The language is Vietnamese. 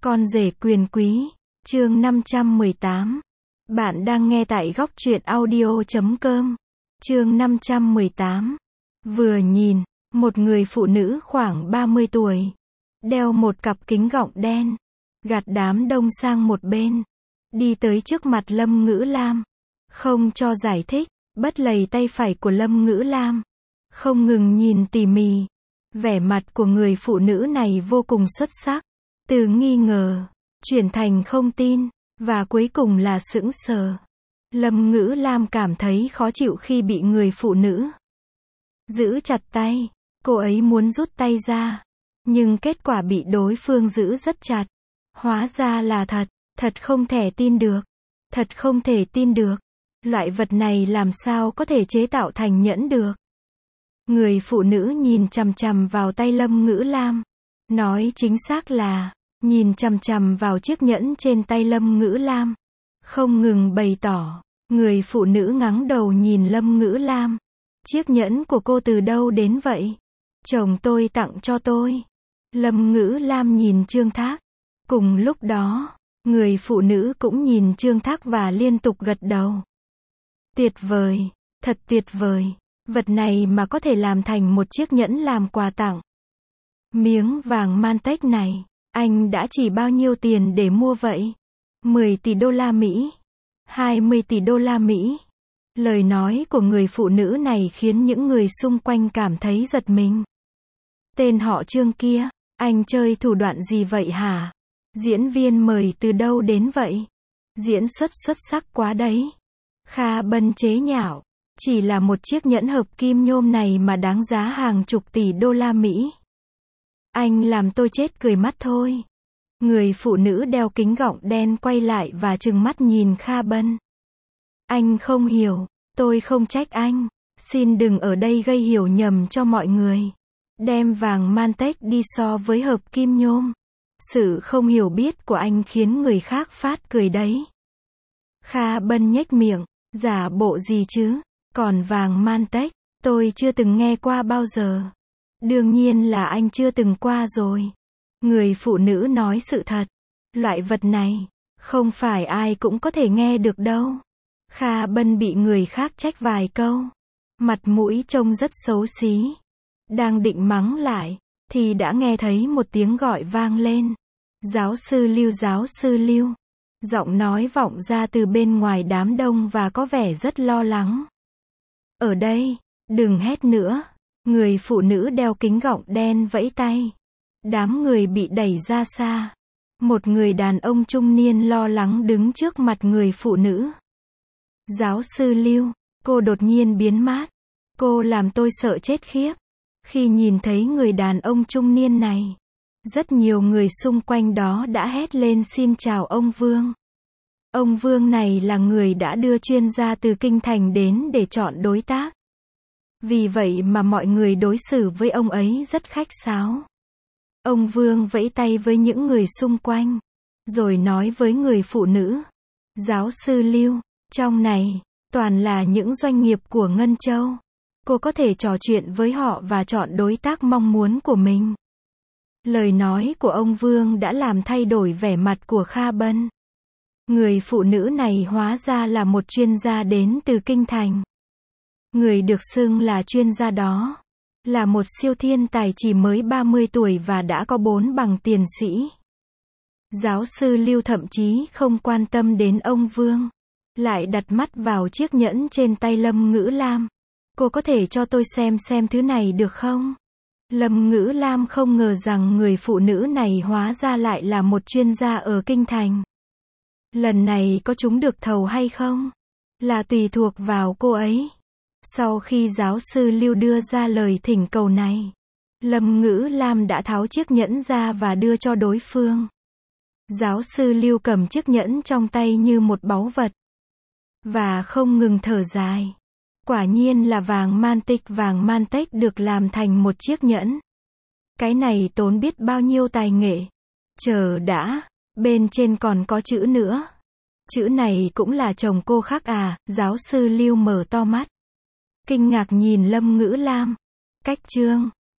Con rể quyền quý, chương 518. Bạn đang nghe tại góc truyện audio.com. Chương 518. Vừa nhìn, một người phụ nữ khoảng 30 tuổi, đeo một cặp kính gọng đen, gạt đám đông sang một bên, đi tới trước mặt Lâm Ngữ Lam, không cho giải thích, bắt lấy tay phải của Lâm Ngữ Lam, không ngừng nhìn tỉ mỉ. Vẻ mặt của người phụ nữ này vô cùng xuất sắc, từ nghi ngờ, chuyển thành không tin, và cuối cùng là sững sờ. Lâm Ngữ Lam cảm thấy khó chịu khi bị người phụ nữ giữ chặt tay. Cô ấy muốn rút tay ra, nhưng kết quả bị đối phương giữ rất chặt. Hóa ra là thật, thật không thể tin được. Thật không thể tin được. Loại vật này làm sao có thể chế tạo thành nhẫn được. Người phụ nữ nhìn chằm chằm vào tay Lâm Ngữ Lam. Nói chính xác là, nhìn chằm chằm vào chiếc nhẫn trên tay Lâm Ngữ Lam. Không ngừng bày tỏ, người phụ nữ ngẩng đầu nhìn Lâm Ngữ Lam. Chiếc nhẫn của cô từ đâu đến vậy? Chồng tôi tặng cho tôi. Lâm Ngữ Lam nhìn Trương Thác. Cùng lúc đó, người phụ nữ cũng nhìn Trương Thác và liên tục gật đầu. Tuyệt vời, thật tuyệt vời. Vật này mà có thể làm thành một chiếc nhẫn làm quà tặng. Miếng vàng Mantex này, anh đã chỉ bao nhiêu tiền để mua vậy? 10 tỷ đô la Mỹ? 20 tỷ đô la Mỹ? Lời nói của người phụ nữ này khiến những người xung quanh cảm thấy giật mình. Tên họ Trương kia, anh chơi thủ đoạn gì vậy hả? Diễn viên mời từ đâu đến vậy? Diễn xuất xuất sắc quá đấy. Kha Bân chế nhạo. Chỉ là một chiếc nhẫn hợp kim nhôm này mà đáng giá hàng chục tỷ đô la Mỹ. Anh làm tôi chết cười mất thôi. Người phụ nữ đeo kính gọng đen quay lại và trừng mắt nhìn Kha Bân. Anh không hiểu, tôi không trách anh. Xin đừng ở đây gây hiểu nhầm cho mọi người. Đem vàng Mantex đi so với hợp kim nhôm. Sự không hiểu biết của anh khiến người khác phát cười đấy. Kha Bân nhếch miệng, giả bộ gì chứ? Còn vàng Mantex, tôi chưa từng nghe qua bao giờ. Đương nhiên là anh chưa từng qua rồi. Người phụ nữ nói sự thật. Loại vật này, không phải ai cũng có thể nghe được đâu. Kha Bân bị người khác trách vài câu. Mặt mũi trông rất xấu xí. Đang định mắng lại, thì đã nghe thấy một tiếng gọi vang lên. Giáo sư Lưu, giáo sư Lưu. Giọng nói vọng ra từ bên ngoài đám đông và có vẻ rất lo lắng. Ở đây, đừng hét nữa. Người phụ nữ đeo kính gọng đen vẫy tay. Đám người bị đẩy ra xa. Một người đàn ông trung niên lo lắng đứng trước mặt người phụ nữ. Giáo sư Lưu, cô đột nhiên biến mất. Cô làm tôi sợ chết khiếp. Khi nhìn thấy người đàn ông trung niên này, rất nhiều người xung quanh đó đã hét lên xin chào ông Vương. Ông Vương này là người đã đưa chuyên gia từ Kinh Thành đến để chọn đối tác. Vì vậy mà mọi người đối xử với ông ấy rất khách sáo. Ông Vương vẫy tay với những người xung quanh, rồi nói với người phụ nữ. Giáo sư Lưu, trong này, toàn là những doanh nghiệp của Ngân Châu. Cô có thể trò chuyện với họ và chọn đối tác mong muốn của mình. Lời nói của ông Vương đã làm thay đổi vẻ mặt của Kha Bân. Người phụ nữ này hóa ra là một chuyên gia đến từ Kinh Thành. Người được xưng là chuyên gia đó là một siêu thiên tài chỉ mới 30 tuổi và đã có 4 bằng tiến sĩ. Giáo sư Lưu thậm chí không quan tâm đến ông Vương, lại đặt mắt vào chiếc nhẫn trên tay Lâm Ngữ Lam. Cô có thể cho tôi xem thứ này được không? Lâm Ngữ Lam không ngờ rằng người phụ nữ này hóa ra lại là một chuyên gia ở Kinh Thành. Lần này có trúng được thầu hay không? Là tùy thuộc vào cô ấy. Sau khi giáo sư Lưu đưa ra lời thỉnh cầu này, Lâm Ngữ Lam đã tháo chiếc nhẫn ra và đưa cho đối phương. Giáo sư Lưu cầm chiếc nhẫn trong tay như một báu vật, và không ngừng thở dài. Quả nhiên là vàng Mantex được làm thành một chiếc nhẫn. Cái này tốn biết bao nhiêu tài nghệ. Chờ đã, bên trên còn có chữ nữa. Chữ này cũng là chồng cô khắc à? Giáo sư Lưu mở to mắt, kinh ngạc nhìn Lâm Ngữ Lam. Cách chương